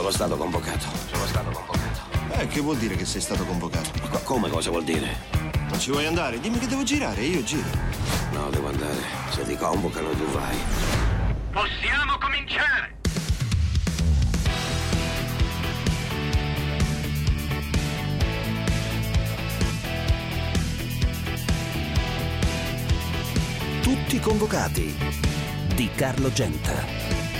Sono stato convocato. Che vuol dire che sei stato convocato? Come cosa vuol dire? Non ci vuoi andare? Dimmi che devo girare, io giro. No, devo andare. Se ti convocano tu vai. Possiamo cominciare! Tutti convocati di Carlo Genta.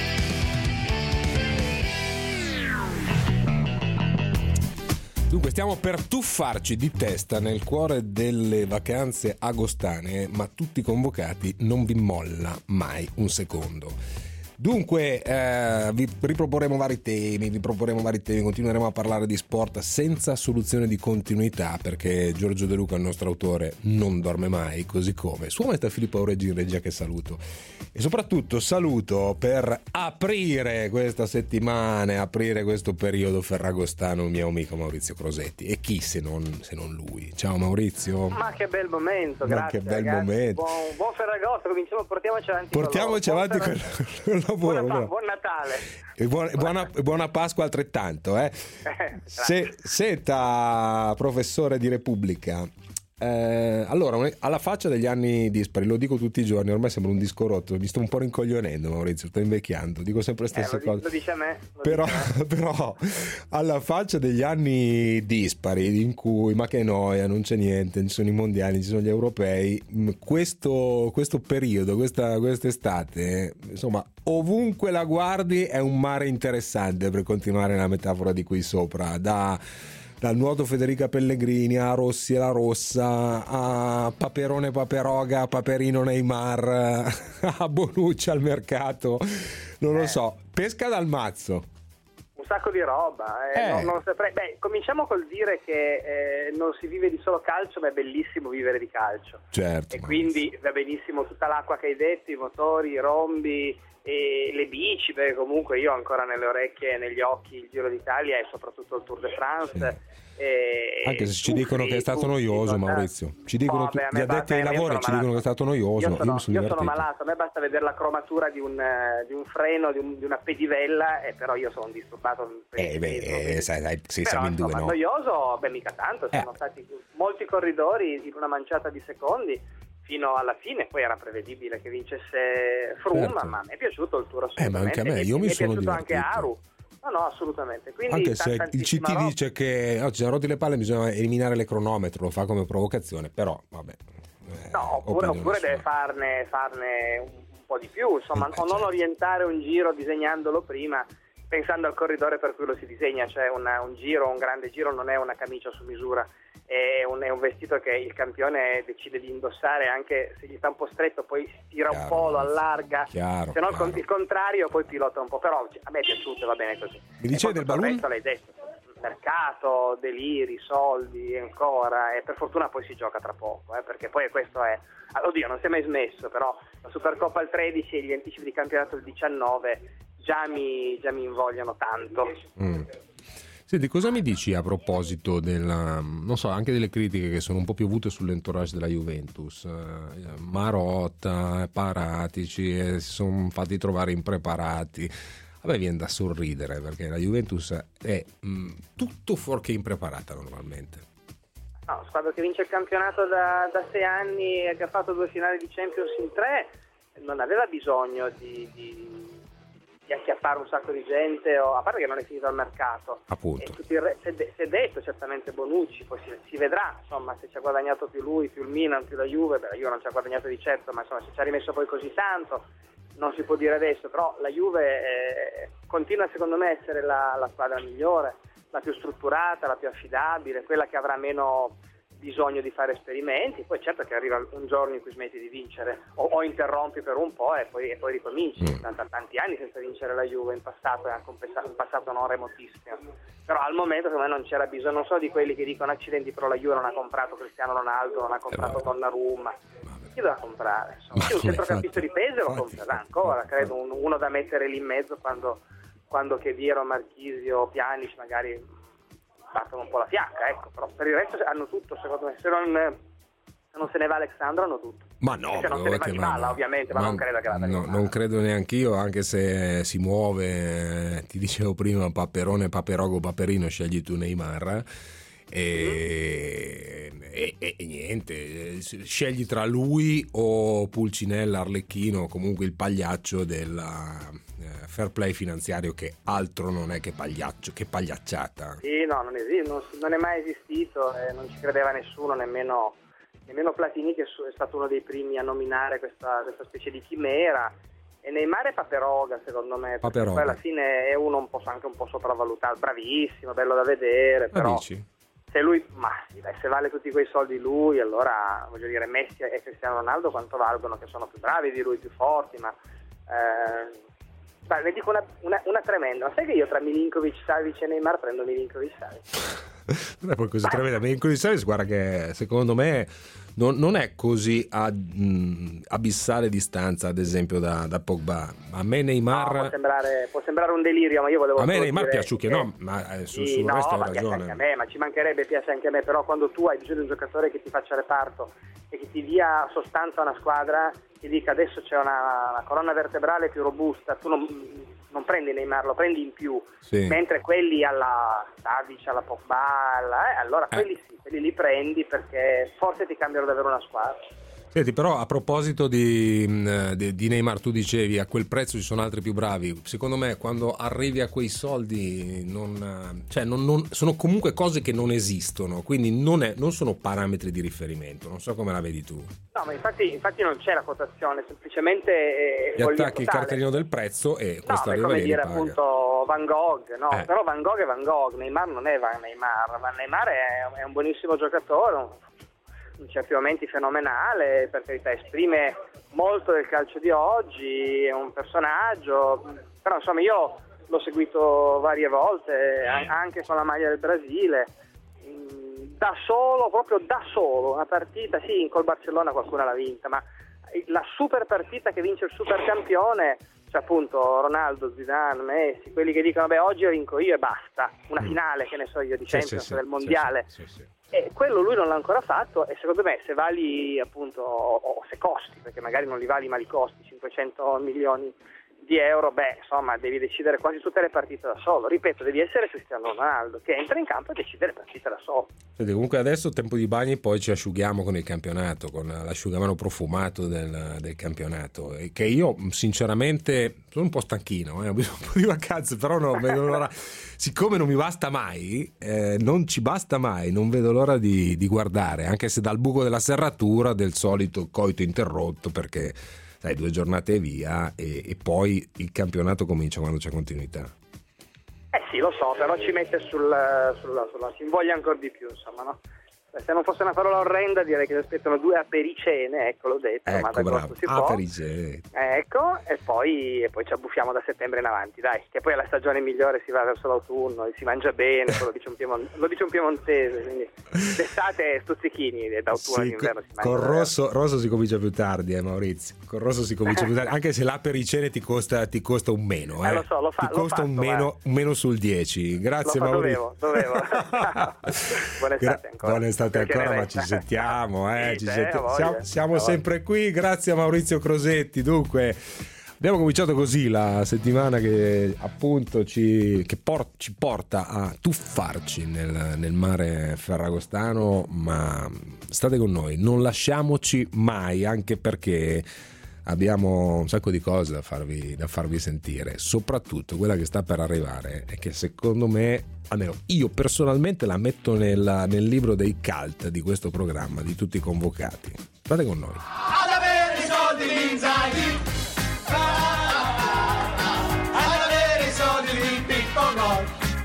Dunque stiamo per tuffarci di testa nel cuore delle vacanze agostane, ma tutti convocati non vi molla mai un secondo. Dunque vi riproporremo vari temi, continueremo a parlare di sport senza soluzione di continuità, perché Giorgio De Luca, il nostro autore, non dorme mai, così come Sua Maestà Filippo Aureggi in regia, che saluto. E soprattutto saluto per aprire questa settimana, aprire questo periodo ferragostano, il mio amico Maurizio Crosetti. E chi se non lui? Ciao Maurizio. Ma che bel momento, grazie. Che bel ragazzi. momento. Buon Ferragosto, portiamoci avanti. Buon Natale. E buona Pasqua altrettanto. Senta, professore di Repubblica. Allora, alla faccia degli anni dispari, lo dico tutti i giorni, ormai sembra un disco rotto, mi sto un po' rincoglionendo, Maurizio, sto invecchiando, dico sempre le stesse cose. Lo dice a me. Però alla faccia degli anni dispari, in cui ma che noia, non c'è niente, ci sono i mondiali, ci sono gli europei, questo periodo, quest'estate, insomma, ovunque la guardi è un mare interessante, per continuare la metafora di qui sopra, dal nuoto Federica Pellegrini a Rossi e la Rossa, a Paperone Paperoga, Paperino Neymar, a Bonucci al mercato, non lo so, pesca dal mazzo. Un sacco di roba. Non saprei. Cominciamo col dire che non si vive di solo calcio, ma è bellissimo vivere di calcio. Certo. E quindi va benissimo tutta l'acqua che hai detto, i motori, i rombi, e le bici, perché comunque io ho ancora nelle orecchie e negli occhi il Giro d'Italia e soprattutto il Tour de France. Sì. Anche se ci dicono che è stato noioso, Maurizio, ci dicono gli addetti ai lavori ci dicono che è stato noioso. Io sono malato, a me basta vedere la cromatura di un freno, di una pedivella, però io sono disturbato. Siamo in due, no? Noioso, mica tanto, sono stati molti corridori in una manciata di secondi fino alla fine, poi era prevedibile che vincesse Froome, certo. Ma mi è piaciuto il Tour assolutamente. Ma anche a me, io mi sono piaciuto divertito. Anche Aru. No, assolutamente. Quindi anche se il CT dice che ci siamo rotti le palle, bisogna eliminare le cronometro, lo fa come provocazione, però vabbè. Oppure deve farne un po' di più, insomma, o non orientare un giro disegnandolo prima, pensando al corridore per cui lo si disegna, cioè un giro, un grande giro non è una camicia su misura, è un vestito che il campione decide di indossare, anche se gli sta un po' stretto, poi si tira un po', lo allarga, se no il contrario poi pilota un po', però a me è piaciuto, va bene così. Mi dicevi del balloon? L'hai detto, mercato, deliri, soldi ancora, e per fortuna poi si gioca tra poco, perché poi questo è, oddio, non si è mai smesso, però la Supercoppa il 13 e gli anticipi di campionato il 19 già mi invogliano tanto. Senti, cosa mi dici a proposito non so, anche delle critiche che sono un po' piovute sull'entourage della Juventus? Marotta, Paratici, si sono fatti trovare impreparati. A me viene da sorridere, perché la Juventus è tutto fuorché impreparata normalmente. No, squadra che vince il campionato da 6 anni e che ha fatto 2 finali di Champions in 3, non aveva bisogno di acchiappare un sacco di gente, a parte che non è finito il mercato. Appunto. Si è detto certamente Bonucci, poi si vedrà, insomma, se ci ha guadagnato più lui, più il Milan, più la Juve. La Juve non ci ha guadagnato di certo, ma insomma se ci ha rimesso poi così tanto non si può dire adesso, però la Juve continua secondo me a essere la squadra migliore, la più strutturata, la più affidabile, quella che avrà meno bisogno di fare esperimenti. Poi certo che arriva un giorno in cui smetti di vincere o interrompi per un po' e poi ricominci. Tanti anni senza vincere la Juve in passato, e anche un passato non remotissimo, però al momento secondo me non c'era bisogno, non so di quelli che dicono accidenti, però la Juve non ha comprato Cristiano Ronaldo, non ha comprato Donnarumma, chi doveva comprare? Insomma, un centrocampista di peso lo comprerà ancora, credo, uno da mettere lì in mezzo quando Chedira, Marchisio, Pjanic magari battono un po' la fiacca, ecco, però per il resto hanno tutto, secondo me, se non se ne va Alexandro hanno tutto. Ma no, se non se ne va di palla, ovviamente, ma non credo che vada no, non credo neanche io, anche se si muove, ti dicevo prima, Paperone, Paperogo, Paperino, scegli tu Neymar. E niente, scegli tra lui o Pulcinella, Arlecchino, comunque il pagliaccio del fair play finanziario, che altro non è che pagliaccio, che pagliacciata. Sì, no, non è mai esistito, non ci credeva nessuno, nemmeno Platini, che è stato uno dei primi a nominare questa specie di chimera. E Neymar è Paperoga, secondo me, perché poi alla fine è uno anche un po' sopravvalutato, bravissimo, bello da vedere, però se lui, se vale tutti quei soldi lui, allora voglio dire, Messi e Cristiano Ronaldo quanto valgono, che sono più bravi di lui, più forti, ma ne dico una tremenda. Ma sai che io tra Milinkovic, Savic e Neymar prendo Milinkovic, Savic? Non è poi così tremenda. Milinkovic, Savic, guarda che secondo me non è così a abissale distanza, ad esempio, da Pogba. A me Neymar può sembrare un delirio, ma io volevo, a me Neymar piace che no, ma sul resto hai ragione. Anche a me, ma ci mancherebbe, piace anche a me, però quando tu hai bisogno di un giocatore che ti faccia reparto e che ti dia sostanza a una squadra, ti dica adesso c'è una colonna vertebrale più robusta, tu non prendi Neymar, lo prendi in più, mentre quelli alla Savic, alla Pogba, allora quelli li prendi, perché forse ti cambiano davvero una squadra. Senti, però a proposito di Neymar, tu dicevi a quel prezzo ci sono altri più bravi. Secondo me quando arrivi a quei soldi sono comunque cose che non esistono, quindi non sono parametri di riferimento. Non so come la vedi tu. No, ma infatti non c'è la quotazione, semplicemente gli attacchi il cartellino del prezzo e questo è come dire appunto Van Gogh, no? Però Van Gogh è Van Gogh, Neymar non è Neymar. Neymar è un buonissimo giocatore, in certi momenti fenomenale, per carità, esprime molto del calcio di oggi, è un personaggio, però insomma io l'ho seguito varie volte, anche con la maglia del Brasile, proprio da solo, una partita, sì, col Barcellona qualcuno l'ha vinta, ma la super partita che vince il super campione, cioè appunto Ronaldo, Zidane, Messi, quelli che dicono oggi vinco io e basta, una finale, che ne so io, di Champions, del mondiale. Sì. E quello lui non l'ha ancora fatto, e secondo me se vali appunto, o se costi, perché magari non li vali ma li costi 500 milioni di euro, insomma devi decidere quasi tutte le partite da solo. Ripeto, devi essere Cristiano Ronaldo, che entra in campo e decide le partite da solo. Senti, comunque adesso tempo di bagni, poi ci asciughiamo con il campionato, con l'asciugamano profumato del campionato, e che io sinceramente sono un po' stanchino, ho bisogno un po' di vacanze, però non vedo l'ora, siccome non mi basta mai, non ci basta mai, non vedo l'ora di guardare, anche se dal buco della serratura del solito coito interrotto, perché sai, 2 giornate e via, e poi il campionato comincia quando c'è continuità. Sì, lo so, però ci mette sulla ci invoglia ancora di più, insomma, no? Se non fosse una parola orrenda, direi che si aspettano 2 apericene, ecco, l'ho detto, ma da agosto si può. Apericene. Ecco, e poi ci abbuffiamo da settembre in avanti, dai, che poi è la stagione migliore, si va verso l'autunno e si mangia bene, lo dice un piemontese, quindi d'estate stuzzichini, d'autunno all'inverno si mangia. Con rosso si comincia più tardi, Maurizio, con rosso si comincia più tardi, anche se l'apericene ti costa un meno, lo so, ti costa un meno sul 10. Grazie Maurizio. Dovevo. Buona estate ancora. Buona estate ancora, ma ci sentiamo, siamo sempre qui. Grazie a Maurizio Crosetti. Dunque, abbiamo cominciato così la settimana che appunto ci porta a tuffarci nel mare ferragostano, ma state con noi, non lasciamoci mai, anche perché abbiamo un sacco di cose da farvi sentire, soprattutto quella che sta per arrivare e che secondo me, almeno io personalmente, la metto nel libro dei cult di questo programma, di tutti i convocati. State con noi. Ad avere i soldi l'Inzaghi, ad avere i soldi di Pippo Gol,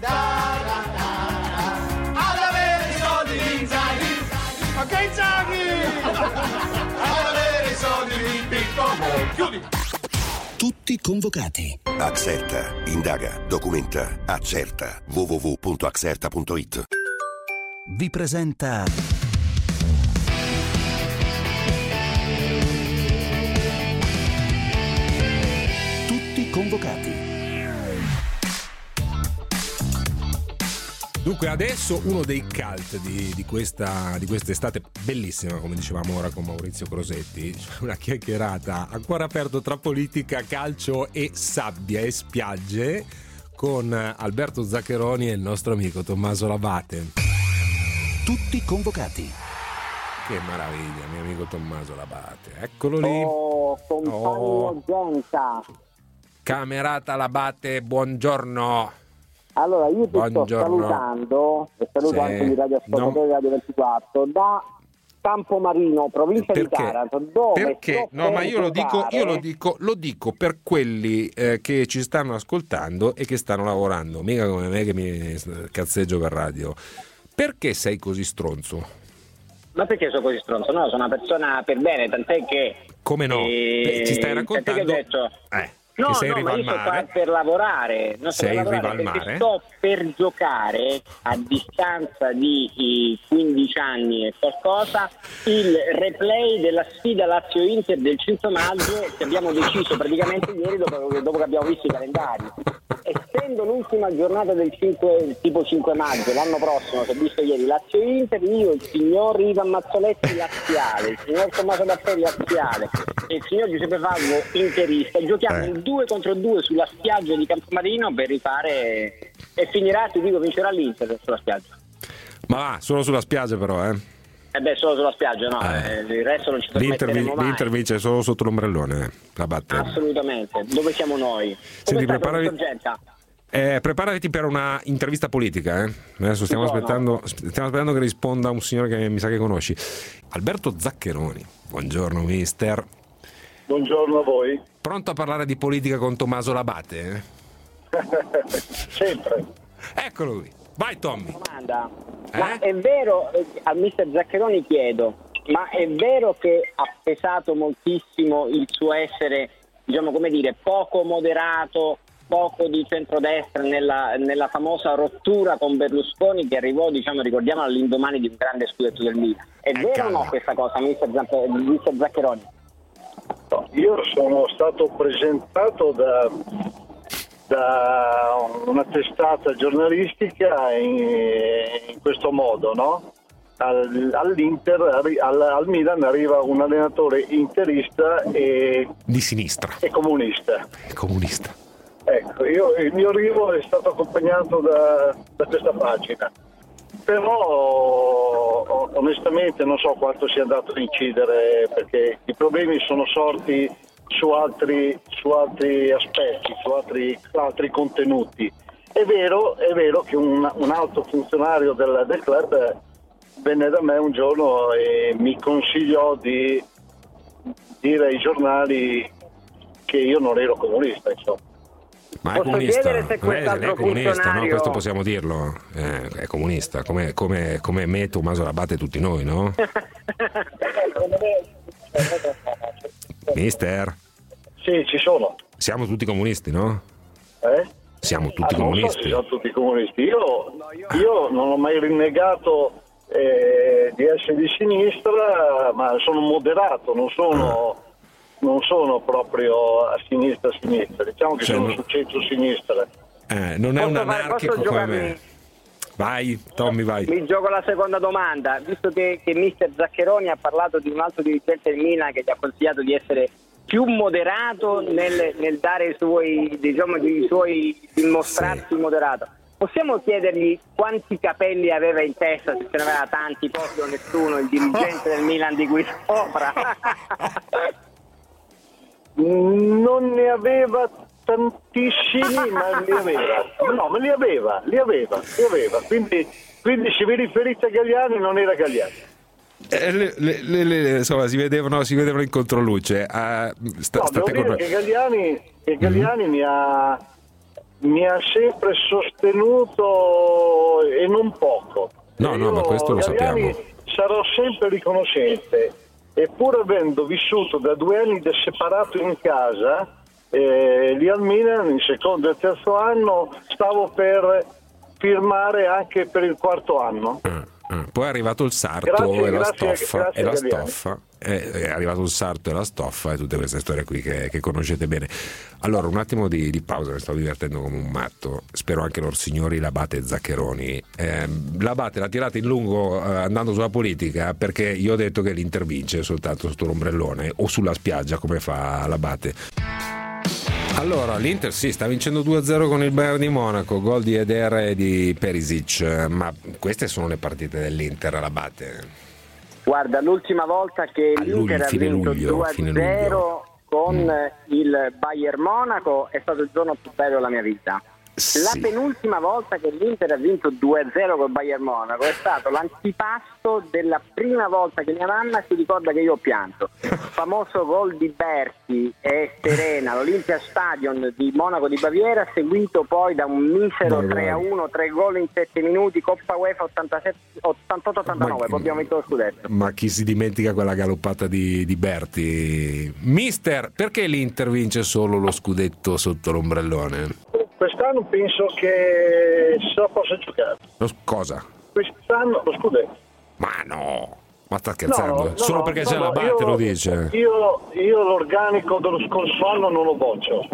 ad avere i soldi l'Inzaghi, ma che Inzaghi, ad avere i soldi di Pippo Gol. Chiudi. Tutti convocati. Axerta, indaga, documenta, accerta. www.axerta.it. Vi presenta Tutti convocati. Dunque adesso uno dei cult di quest'estate bellissima, come dicevamo ora con Maurizio Crosetti, una chiacchierata a cuore aperto tra politica, calcio e sabbia e spiagge con Alberto Zaccheroni e il nostro amico Tommaso Labate. Tutti convocati. Che meraviglia, mio amico Tommaso Labate, eccolo lì. Compagno Genta. Camerata Labate, buongiorno. Allora io ti Buongiorno. sto salutando e saluto Sì. anche di Radio Ascoltatore Radio 24 da Campomarino, provincia di Taranto, dove Perché? No, ma io lo dico per quelli che ci stanno ascoltando e che stanno lavorando, mica come me che mi cazzeggio per radio. Perché sei così stronzo? Ma perché sono così stronzo? No, sono una persona per bene, tant'è che... Come no? Ci stai raccontando? Tant'è che ho detto... No, che sei in no, riva ma al io sto qua mare? per lavorare, non sto Sei per in riva lavorare al perché mare? sto per giocare a distanza di 15 anni e qualcosa il replay della sfida Lazio-Inter del 5 maggio che abbiamo deciso praticamente ieri dopo che abbiamo visto i calendari. Essendo l'ultima giornata del 5 maggio, l'anno prossimo, si è visto ieri Lazio-Inter, io, il signor Ivan Mazzoletti laziale, il signor Tommaso Dafferi laziale e il signor Giuseppe Falvo interista, giochiamo in 2 contro 2 sulla spiaggia di Campomarino per rifare e finirà, ti dico, vincerà l'Inter sulla spiaggia. Ma va, solo sulla spiaggia però, Solo sulla spiaggia, no, il resto non ci permetteremo mai. L'Inter vince solo sotto l'ombrellone, la batte. Assolutamente, dove siamo noi? Senti, Come stai, professor Genta? Preparati per una intervista politica. Adesso stiamo aspettando che risponda un signore che mi sa che conosci. Alberto Zaccheroni. Buongiorno mister. Buongiorno a voi. Pronto a parlare di politica con Tommaso Labate? Sempre. Eccolo lui. Vai Tommy. Domanda. Ma è vero, al mister Zaccheroni chiedo, ma è vero che ha pesato moltissimo il suo essere, diciamo, come dire, poco moderato, poco di centrodestra nella famosa rottura con Berlusconi che arrivò, diciamo, ricordiamo, all'indomani di un grande scudetto del Milan? È vero o no questa cosa, mister Zaccheroni? Io sono stato presentato da una testata giornalistica in questo modo, no? All'Inter, al Milan arriva un allenatore interista e di sinistra e comunista. Ecco, il mio arrivo è stato accompagnato da questa pagina, però onestamente non so quanto sia andato a incidere, perché i problemi sono sorti su altri aspetti, su altri contenuti. È vero che un alto funzionario del club venne da me un giorno e mi consigliò di dire ai giornali che io non ero comunista, insomma. Ma è comunista, non è comunista, no? Questo possiamo dirlo, è comunista, come me, Tommaso Labate e tutti noi, no? Mister? Sì, ci sono. Siamo tutti comunisti, no? Siamo tutti non comunisti. So se siamo tutti comunisti. Io non ho mai rinnegato di essere di sinistra, ma sono moderato, non sono proprio a sinistra, diciamo che sono su centro-sinistra. Non è un anarchico come me. Vai, Tommy, vai. Mi gioco la seconda domanda, visto che mister Zaccheroni ha parlato di un altro dirigente del Milan che gli ha consigliato di essere più moderato nel dare i suoi dimostrarsi moderato. Possiamo chiedergli quanti capelli aveva in testa, se ce ne aveva tanti, pochi o nessuno, il dirigente del Milan di cui sopra? Non ne aveva tantissimi, ma li aveva. No, ma li aveva. Quindi se vi riferite a Galliani, non era Galliani. Insomma, si vedevano in controluce. Devo dire che Galliani mi ha sempre sostenuto, e non poco. No, ma questo lo Galliani sappiamo. Sarò sempre riconoscente, e pur avendo vissuto da 2 anni separato in casa, lì al Milan, in secondo e terzo anno, stavo per firmare anche per il 4º anno. Poi è arrivato il sarto e la stoffa è arrivato il sarto e la stoffa e tutte queste storie qui che conoscete bene. Allora, un attimo di pausa, mi sto divertendo come un matto. Spero anche loro signori L'Abate e Zaccheroni. L'Abate l'ha tirata in lungo andando sulla politica, perché io ho detto che l'Inter vince soltanto sotto l'ombrellone o sulla spiaggia, come fa L'Abate. Allora, l'Inter sta vincendo 2-0 con il Bayern di Monaco, gol di Eder e di Perisic, ma queste sono le partite dell'Inter L'Abate. Guarda, l'ultima volta che l'Inter ha vinto 2-0 con il Bayern Monaco è stato il giorno più bello della mia vita. La penultima volta che l'Inter ha vinto 2-0 col Bayern Monaco è stato l'antipasto della prima volta che mia mamma si ricorda che io ho pianto. Il famoso gol di Berti e Serena all'Olympia Stadion di Monaco di Baviera, seguito poi da un misero 3-1, 3 gol in 7 minuti, Coppa UEFA 88-89, poi abbiamo vinto lo scudetto. Ma chi si dimentica quella galoppata di Berti? Mister, perché l'Inter vince solo lo scudetto sotto l'ombrellone? Quest'anno penso che se la possa giocare. Cosa? Quest'anno lo scudetto. Ma no, ma sta scherzando? No, solo perché c'è L'Abate lo dice. Io l'organico dello scorso anno non lo boccio.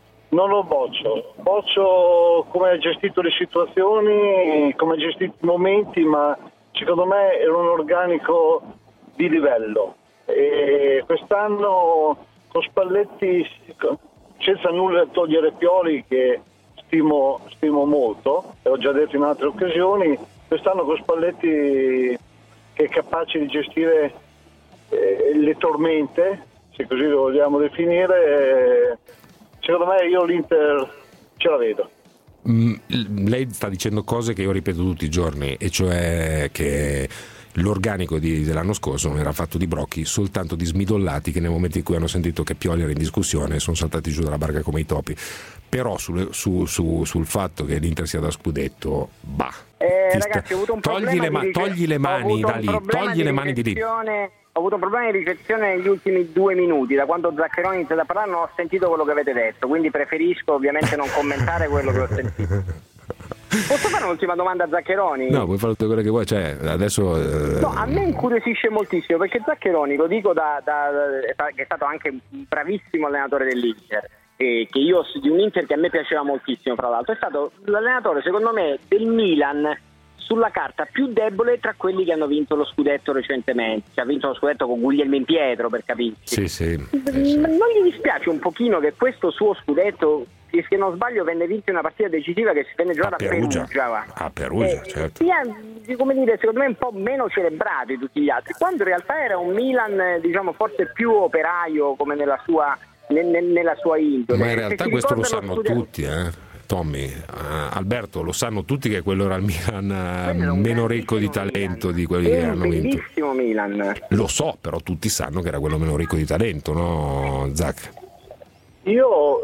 Boccio come ha gestito le situazioni, come ha gestito i momenti, ma secondo me era un organico di livello. E quest'anno con Spalletti, senza nulla togliere Pioli, che stimo molto, e ho già detto in altre occasioni, quest'anno con Spalletti che è capace di gestire le tormente, se così lo vogliamo definire, secondo me io l'Inter ce la vedo. Lei sta dicendo cose che io ripeto tutti i giorni, e cioè che l'organico dell'anno scorso non era fatto di brocchi, soltanto di smidollati che nel momento in cui hanno sentito che Pioli era in discussione sono saltati giù dalla barca come i topi. Però sul fatto che l'Inter sia da scudetto, ragazzi, ho avuto un problema togli le mani da lì, togli le mani di lì. Ho avuto un problema di ricezione negli ultimi 2 minuti, da quando Zaccheroni ha iniziato a parlare non ho sentito quello che avete detto, quindi preferisco ovviamente non commentare quello che ho sentito. Posso fare un'ultima domanda a Zaccheroni? No, puoi fare tutte quelle che vuoi, cioè adesso. No, a me incuriosisce moltissimo, perché Zaccheroni, lo dico che è stato anche un bravissimo allenatore dell'Inter, che io di un Inter che a me piaceva moltissimo, fra l'altro, è stato l'allenatore secondo me del Milan sulla carta più debole tra quelli che hanno vinto lo scudetto recentemente. Ha vinto lo scudetto con Guglielmo Pietro, per capirci. Sì. Non gli dispiace un pochino che questo suo scudetto, se non sbaglio, venne vinto in una partita decisiva che si venne giocata a Perugia. A Perugia, certo. Come dire, secondo me un po' meno celebrato di tutti gli altri, quando in realtà era un Milan, diciamo, forse più operaio come nella sua indole. Ma in realtà questo lo sanno tutti, Tommy, Alberto, lo sanno tutti che quello era il Milan meno ricco di talento di quelli che hanno vinto. Bellissimo Milan. Lo so, però tutti sanno che era quello meno ricco di talento, no, Zac? Io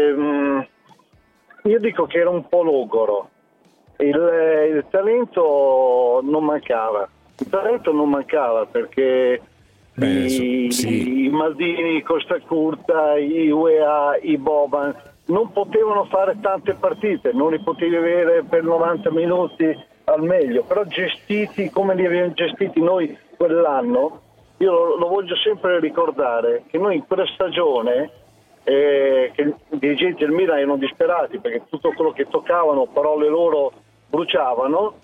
dico che era un po' logoro. Il talento non mancava. Perché i Maldini, Costa Curta, i UEA, i Boban non potevano fare tante partite, non li potevi avere per 90 minuti al meglio, però gestiti come li abbiamo gestiti noi quell'anno. Io lo voglio sempre ricordare che noi in quella stagione che i dirigenti del Milan erano disperati perché tutto quello che toccavano, parole loro, bruciavano.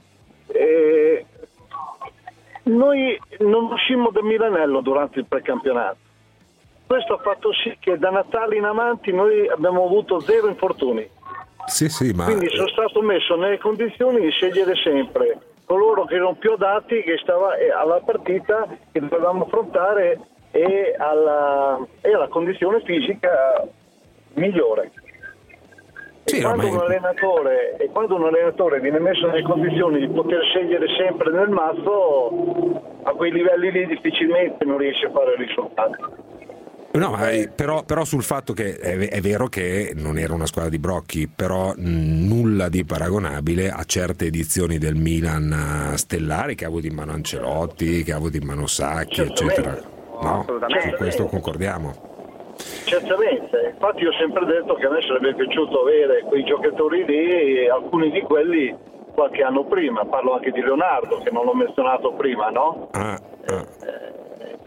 Noi non uscimmo da Milanello durante il precampionato. Questo ha fatto sì che da Natale in avanti noi abbiamo avuto 0 infortuni. Sì, ma quindi sono stato messo nelle condizioni di scegliere sempre coloro che erano più adatti, che stava alla partita che dovevamo affrontare e alla condizione fisica migliore. Sì, quando un allenatore viene messo nelle condizioni di poter scegliere sempre nel mazzo, a quei livelli lì difficilmente non riesce a fare risultati. No, però sul fatto che è vero che non era una squadra di brocchi, però nulla di paragonabile a certe edizioni del Milan stellari che ha avuto in mano Ancelotti, che ha avuto in mano Sacchi, eccetera. No, su questo concordiamo. Certamente, infatti io ho sempre detto che a me sarebbe piaciuto avere quei giocatori lì, alcuni di quelli qualche anno prima, parlo anche di Leonardo che non l'ho menzionato prima, no?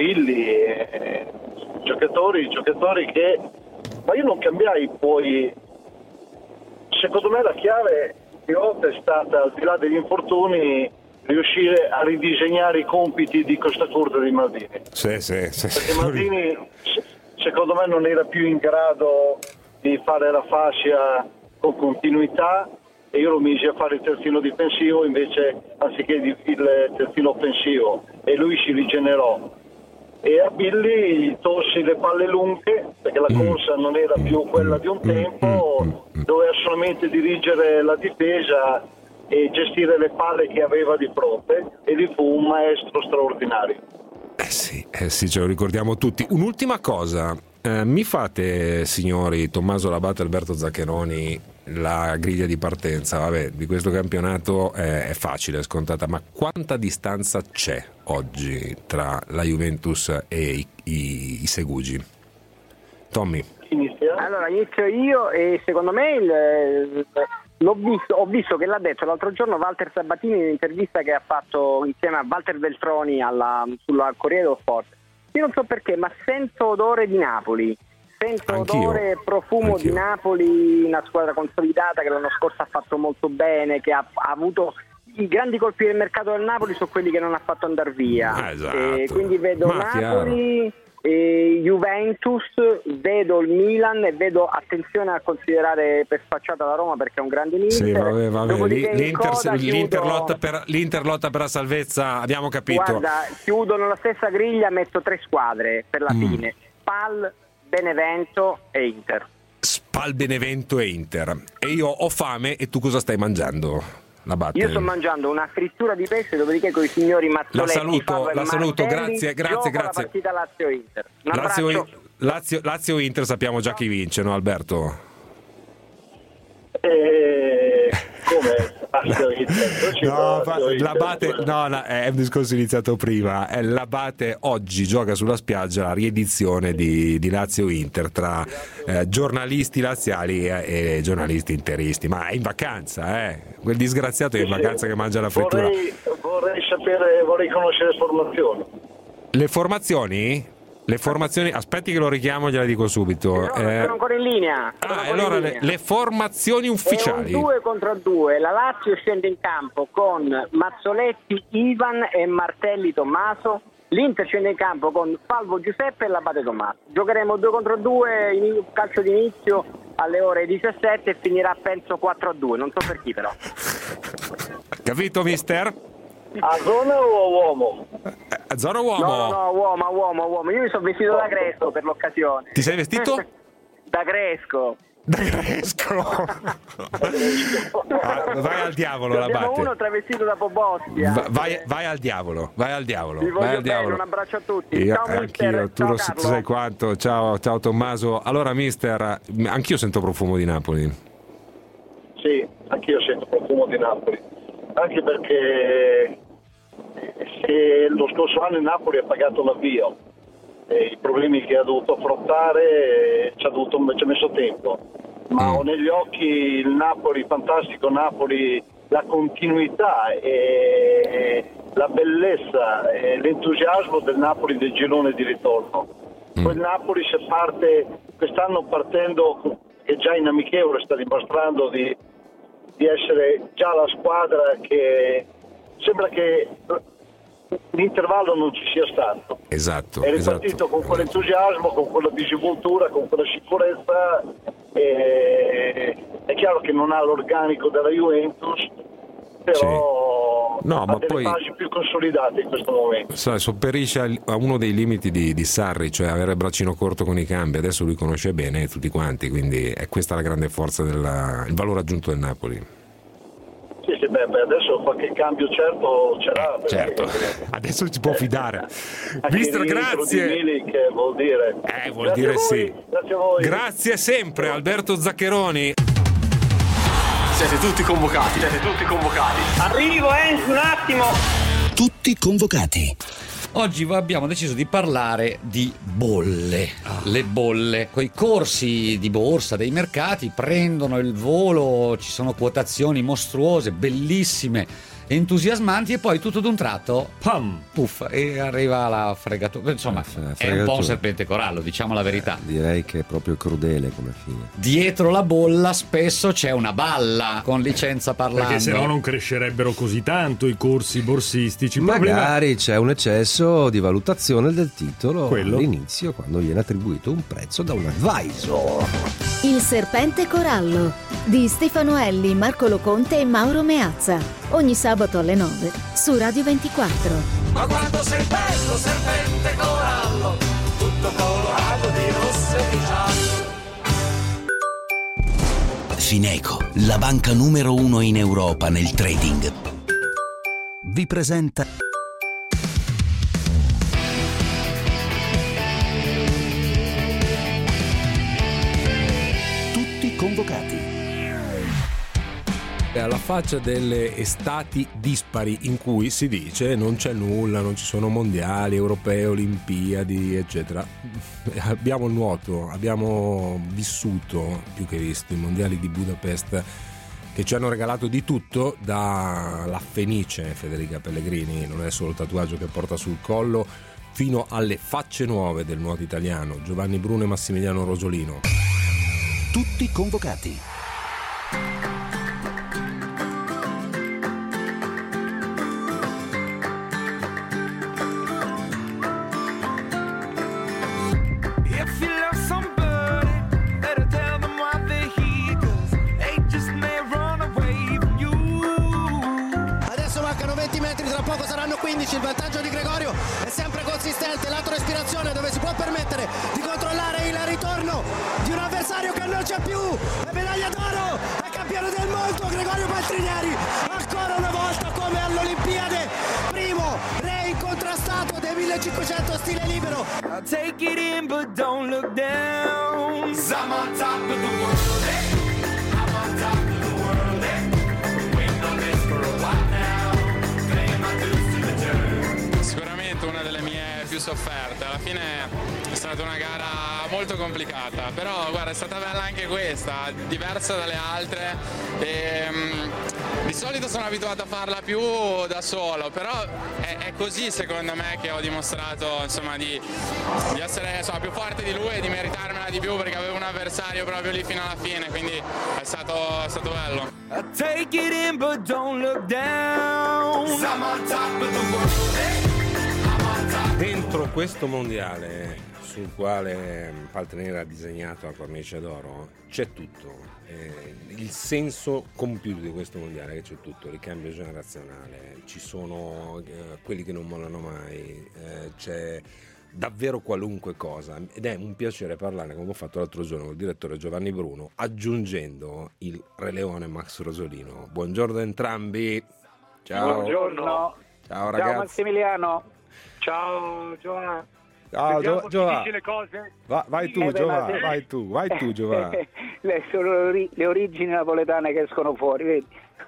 Billy, giocatori che, ma io non cambiai poi. Secondo me la chiave di volta è stata, al di là degli infortuni, riuscire a ridisegnare i compiti di Costa Curta e di Maldini. Sì. Perché Maldini secondo me non era più in grado di fare la fascia con continuità, e io lo misi a fare il terzino difensivo invece anziché il terzino offensivo, e lui si rigenerò. E a Billy gli tolsi le palle lunghe, perché la corsa non era più quella di un tempo, doveva solamente dirigere la difesa e gestire le palle che aveva di fronte, e lì fu un maestro straordinario. Sì, ce lo ricordiamo tutti. Un'ultima cosa, mi fate, signori Tommaso Labate e Alberto Zaccheroni, la griglia di partenza, vabbè, di questo campionato è facile, è scontata, ma quanta distanza c'è oggi tra la Juventus e i Segugi? Tommy? Allora inizio io, e secondo me ho visto che l'ha detto l'altro giorno Walter Sabatini in un'intervista che ha fatto insieme a Walter Veltroni sulla Corriere dello Sport. Io non so perché, ma sento odore di Napoli. Sento odore e profumo di Napoli, una squadra consolidata che l'anno scorso ha fatto molto bene, che ha avuto i grandi colpi del mercato del Napoli, sono quelli che non ha fatto andare via. Esatto. Quindi vedo Napoli, Juventus, vedo il Milan e vedo, attenzione a considerare per spacciata la Roma perché è un grande Inter. Sì, vabbè. L'Inter lotta per la salvezza, abbiamo capito. Guarda, chiudo nella stessa griglia, metto 3 squadre per la fine: Spal, Benevento e Inter. Spal, Benevento e Inter. E io ho fame, e tu cosa stai mangiando? Io sto mangiando una frittura di pesce, dopodiché con i signori Mazzoletti, la saluto, grazie. La partita Lazio-Inter. Lazio-Inter sappiamo già chi vince, no Alberto? Come? L'Abate, è un discorso iniziato prima. L'Abate oggi gioca sulla spiaggia la riedizione di Lazio-Inter tra giornalisti laziali e giornalisti interisti, ma è in vacanza, quel disgraziato è in vacanza che mangia la frittura. Vorrei conoscere le formazioni. Le formazioni, aspetti che lo richiamo, gliela dico subito. No, sono ancora in linea. Allora le formazioni ufficiali. È un 2-2. La Lazio scende in campo con Mazzoletti, Ivan e Martelli Tommaso. L'Inter scende in campo con Salvo Giuseppe e l'Abate Tommaso. Giocheremo 2-2, calcio d'inizio alle ore 17 e finirà penso 4-2. Non so per chi però. Capito, mister? A zona o uomo? A zona o uomo? No, uomo. Io mi sono vestito da Cresco per l'occasione. Ti sei vestito? Da Cresco. Vai al diavolo, Abbiamo uno travestito da Pobostia. Vai al diavolo. Vi voglio bene, un abbraccio a tutti. Ciao anch'io, tu sai quanto. Ciao Tommaso. Allora mister, anch'io sento profumo di Napoli. Sì, anch'io sento profumo di Napoli, anche perché se lo scorso anno il Napoli ha pagato l'avvio, i problemi che ha dovuto affrontare ci ha messo tempo, ma ho negli occhi il Napoli, fantastico Napoli, la continuità e la bellezza e l'entusiasmo del Napoli del girone di ritorno. Quel Napoli, se parte quest'anno, partendo che già in amichevole sta dimostrando di essere già la squadra che sembra che l'intervallo non ci sia stato. Esatto. È ripartito con quell'entusiasmo, con quella disinvoltura, con quella sicurezza. È chiaro che non ha l'organico della Juventus, però ha delle basi più consolidate in questo momento. Sopperisce a uno dei limiti di Sarri, cioè avere il braccino corto con i cambi. Adesso lui conosce bene tutti quanti, quindi è questa la grande forza, il valore aggiunto del Napoli. Sì, adesso qualche cambio certo ce l'ha. Certo, adesso ci può fidare. Mister, grazie. Che vuol dire? Vuol dire sì. Grazie a voi. Grazie sempre, Alberto Zaccheroni. Siete tutti convocati. Arrivo, un attimo. Tutti convocati. Oggi abbiamo deciso di parlare di bolle. Le bolle, coi corsi di borsa dei mercati prendono il volo, ci sono quotazioni mostruose, bellissime, entusiasmanti, e poi tutto d'un tratto, pam, puff, e arriva la fregatura. Insomma, è un po' un serpente corallo, diciamo la verità. Direi che è proprio crudele come fine. Dietro la bolla spesso c'è una balla, con licenza parlando. Perché se no non crescerebbero così tanto i corsi borsistici. Magari c'è un eccesso di valutazione del titolo Quello. all'inizio, quando viene attribuito un prezzo da un advisor. Il serpente corallo di Stefano Elli, Marco Loconte e Mauro Meazza. Ogni sabato alle 9 su Radio 24. Ma quanto sei bello, serpente corallo, tutto colorato di rosso e di giallo. Fineco, la banca numero 1 in Europa nel trading, vi presenta Tutti convocati. Alla faccia delle estati dispari in cui si dice non c'è nulla, non ci sono mondiali, europei, olimpiadi, eccetera. Abbiamo il nuoto, abbiamo vissuto, più che visto, i mondiali di Budapest, che ci hanno regalato di tutto, dalla Fenice Federica Pellegrini, non è solo il tatuaggio che porta sul collo, fino alle facce nuove del nuoto italiano, Giovanni Bruno e Massimiliano Rosolino. Tutti convocati. Il vantaggio di Gregorio è sempre consistente, lato respirazione dove si può permettere di controllare il ritorno di un avversario che non c'è più, è medaglia d'oro, è campione del mondo Gregorio Paltrinieri, ancora una volta come all'Olimpiade, primo re incontrastato dei 1500 stile libero. I'll take it in but don't look down, 'cause I'm on top of the world, I'm on top of the world, waiting on this for a while now. Sicuramente una delle mie più sofferte, alla fine è stata una gara molto complicata, però guarda, è stata bella anche questa, diversa dalle altre, e di solito sono abituato a farla più da solo, però è così secondo me che ho dimostrato, insomma, di essere, insomma, più forte di lui e di meritarmela di più, perché avevo un avversario proprio lì fino alla fine, quindi è stato bello. I'll take it in but don't look down, 'cause I'm on top of the world. Dentro questo mondiale sul quale Paltrinieri ha disegnato la cornice d'oro c'è tutto, il senso compiuto di questo mondiale è che c'è tutto, il ricambio generazionale, ci sono quelli che non mollano mai, c'è davvero qualunque cosa, ed è un piacere parlarne, come ho fatto l'altro giorno con il direttore Giovanni Bruno, aggiungendo il Re Leone Max Rosolino. Buongiorno a entrambi. Ciao. Buongiorno. Ciao ragazzi. Ciao Massimiliano. Ciao Giovanni. Ciao Giovanni. Dici le cose? Vai tu Giovanni, vai tu Giovanni. Sono le origini napoletane che escono fuori, vedi?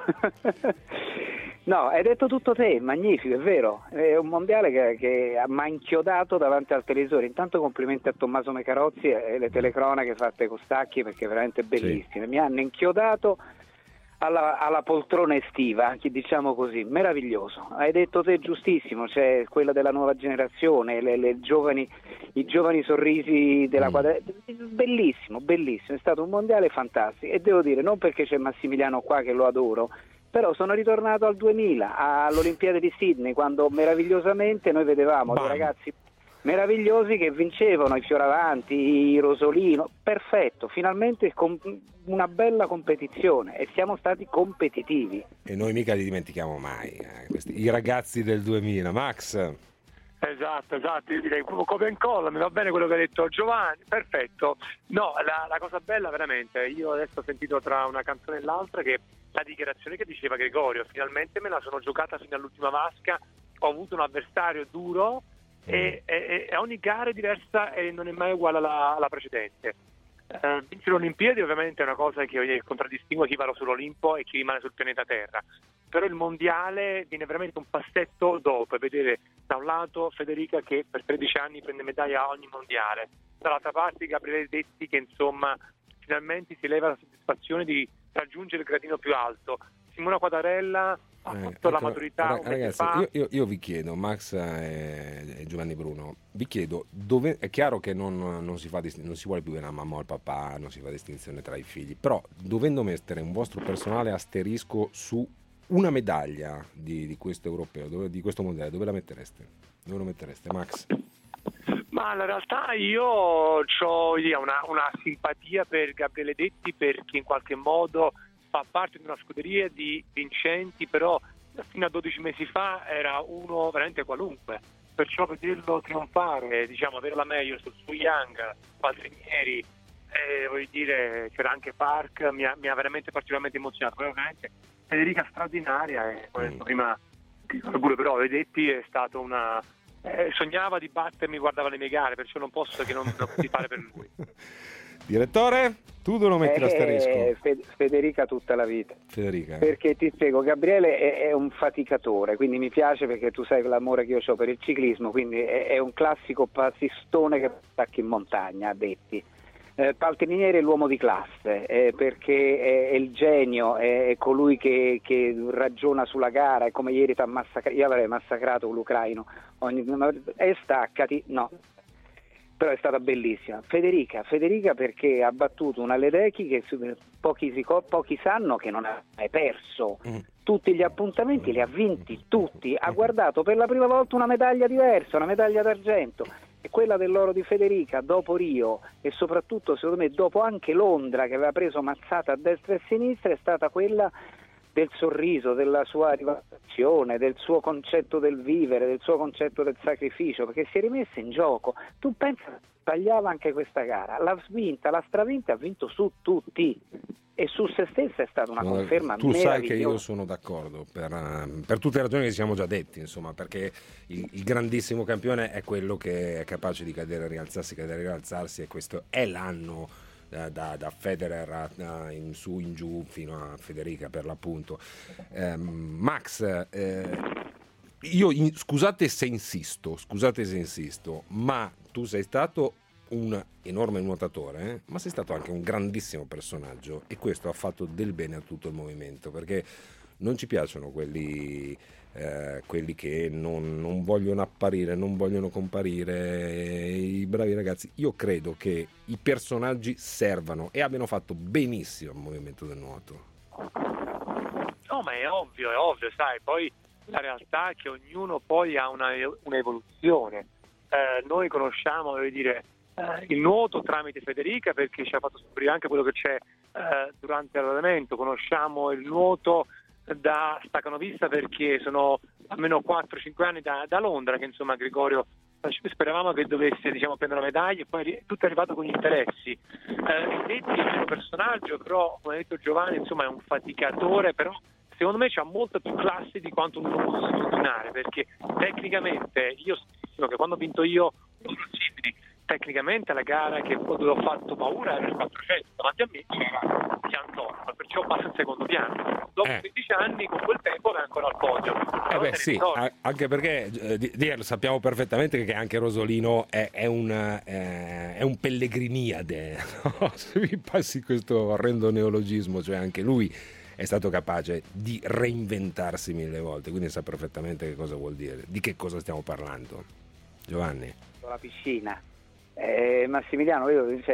No, hai detto tutto te, magnifico, è vero, è un mondiale che mi ha inchiodato davanti al televisore. Intanto complimenti a Tommaso Mecarozzi e le telecronache fatte con Stacchi, perché veramente bellissime, sì. Mi hanno inchiodato alla poltrona estiva, diciamo così, meraviglioso. Hai detto te giustissimo, c'è quella della nuova generazione, i giovani sorrisi della bellissimo, è stato un mondiale fantastico, e devo dire, non perché c'è Massimiliano qua che lo adoro, però sono ritornato al 2000, all'Olimpiade di Sydney, quando meravigliosamente noi vedevamo dei ragazzi meravigliosi che vincevano, i Fioravanti, i Rosolino, perfetto, finalmente una bella competizione, e siamo stati competitivi. E noi mica li dimentichiamo mai, i ragazzi del 2000. Max? Esatto, direi come incolla, mi va bene quello che ha detto Giovanni, perfetto. No, la cosa bella veramente, io adesso ho sentito tra una canzone e l'altra che la dichiarazione che diceva Gregorio, finalmente me la sono giocata fino all'ultima vasca, ho avuto un avversario duro e ogni gara è diversa e non è mai uguale alla precedente. Vincere le Olimpiadi ovviamente è una cosa che contraddistingue chi va sull'Olimpo e chi rimane sul pianeta Terra, però il mondiale viene veramente un passetto dopo, vedere da un lato Federica che per 13 anni prende medaglia a ogni mondiale, dall'altra parte Gabriele Detti che insomma finalmente si leva la soddisfazione di raggiungere il gradino più alto, Simona Quadarella fatto la maturità. Ragazzi, io vi chiedo, Max e Giovanni Bruno, vi chiedo, dove è chiaro che non si vuole più bene la mamma o il papà, non si fa distinzione tra i figli, però dovendo mettere un vostro personale asterisco su una medaglia di questo europeo, di questo mondiale, dove la mettereste? Dove lo mettereste, Max? Ma in realtà io ho una simpatia per Gabriele Detti, perché in qualche modo fa parte di una scuderia di vincenti, però fino a 12 mesi fa era uno veramente qualunque, perciò vederlo trionfare, diciamo, avere la meglio sul Su Young, Paltrinieri, voglio dire, c'era anche Park, mi ha veramente particolarmente emozionato. Poi ovviamente Federica straordinaria, e prima pure, però Detti è stato una... sognava di battermi, guardava le mie gare, perciò non posso che non fare per lui. Direttore, tu dove lo metti l'asterisco? Federica tutta la vita. Federica. Perché ti spiego, Gabriele è un faticatore, quindi mi piace perché tu sai l'amore che io ho per il ciclismo, quindi è un classico passistone che attacca in montagna, a Detti. Paltrinieri è l'uomo di classe, perché è il genio, è colui che ragiona sulla gara, è come ieri io avrei massacrato l'ucraino, e staccati, no, però è stata bellissima. Federica perché ha battuto una Ledecky che pochi sanno che non ha mai perso, tutti gli appuntamenti li ha vinti tutti, ha guardato per la prima volta una medaglia diversa, una medaglia d'argento. E quella dell'oro di Federica dopo Rio, e soprattutto secondo me dopo anche Londra, che aveva preso mazzata a destra e a sinistra, è stata quella del sorriso, della sua rivalutazione, del suo concetto del vivere, del suo concetto del sacrificio, perché si è rimessa in gioco. Tu pensa, sbagliava anche questa gara, l'ha vinta, l'ha stravinta, ha vinto su tutti, e su se stessa è stata una conferma tu meravigliosa. Sai che io sono d'accordo per tutte le ragioni che siamo già detti, insomma, perché il grandissimo campione è quello che è capace di cadere e rialzarsi, e questo è l'anno da Federer in su in giù fino a Federica, per l'appunto. Max, scusate se insisto, ma tu sei stato un enorme nuotatore, ma sei stato anche un grandissimo personaggio, e questo ha fatto del bene a tutto il movimento, perché non ci piacciono quelli che non vogliono apparire, non vogliono comparire, i bravi ragazzi. Io credo che i personaggi servano e abbiano fatto benissimo al movimento del nuoto. No, ma è ovvio, sai, poi la realtà è che ognuno poi ha un'evoluzione. Noi conosciamo, voglio dire, il nuoto tramite Federica, perché ci ha fatto scoprire anche quello che c'è durante l'allenamento. Conosciamo il nuoto da staccanovista perché sono almeno 4-5 anni da Londra che insomma Gregorio speravamo che dovesse, diciamo, prendere la medaglia, e poi tutto è arrivato con gli interessi. Detti è un personaggio, però come ha detto Giovanni, insomma, è un faticatore, però secondo me c'ha molta più classe di quanto uno possa immaginare, perché tecnicamente io so che quando ho vinto io tecnicamente la gara che ho fatto paura era il 400, davanti a me c'era Jan Thorpe, perciò passa in secondo piano. Dopo 15 anni con quel tempo è ancora al podio. Sì, anche perché sappiamo perfettamente che anche Rosolino è un pellegriniade, no? Se mi passi questo orrendo neologismo, cioè anche lui è stato capace di reinventarsi 1000 volte, quindi sa perfettamente che cosa vuol dire, di che cosa stiamo parlando. Giovanni? La piscina. Massimiliano,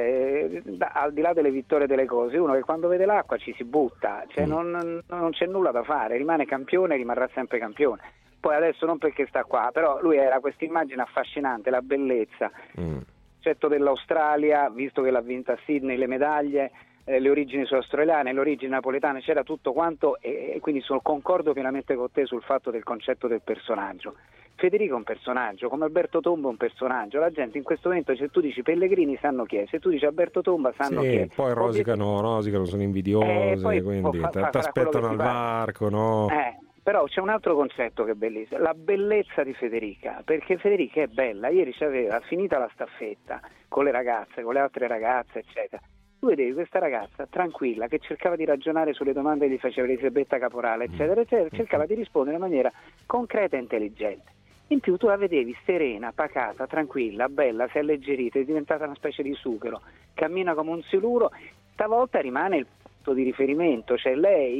al di là delle vittorie delle cose, uno che quando vede l'acqua ci si butta, cioè non c'è nulla da fare, rimane campione, rimarrà sempre campione. Poi adesso non perché sta qua, però lui era questa immagine affascinante, la bellezza, concetto dell'Australia, visto che l'ha vinta a Sydney, le medaglie, le origini sono australiane, le origini napoletane, c'era tutto quanto, e quindi concordo pienamente con te sul fatto del concetto del personaggio. Federico è un personaggio, come Alberto Tomba è un personaggio. La gente in questo momento, se tu dici Pellegrini sanno chi è, se tu dici Alberto Tomba sanno chi è. Poi rosicano, sono invidiosi, quindi ti aspettano al varco, no? Però c'è un altro concetto che è bellissimo, la bellezza di Federica, perché Federica è bella. Ieri c'aveva finita la staffetta con le ragazze, con le altre ragazze, eccetera. Tu vedevi questa ragazza tranquilla che cercava di ragionare sulle domande che gli faceva Elisabetta Caporale, eccetera, eccetera, cercava di rispondere in maniera concreta e intelligente. In più tu la vedevi serena, pacata, tranquilla, bella, si è alleggerita, è diventata una specie di sughero, cammina come un siluro. Stavolta rimane il punto di riferimento, cioè lei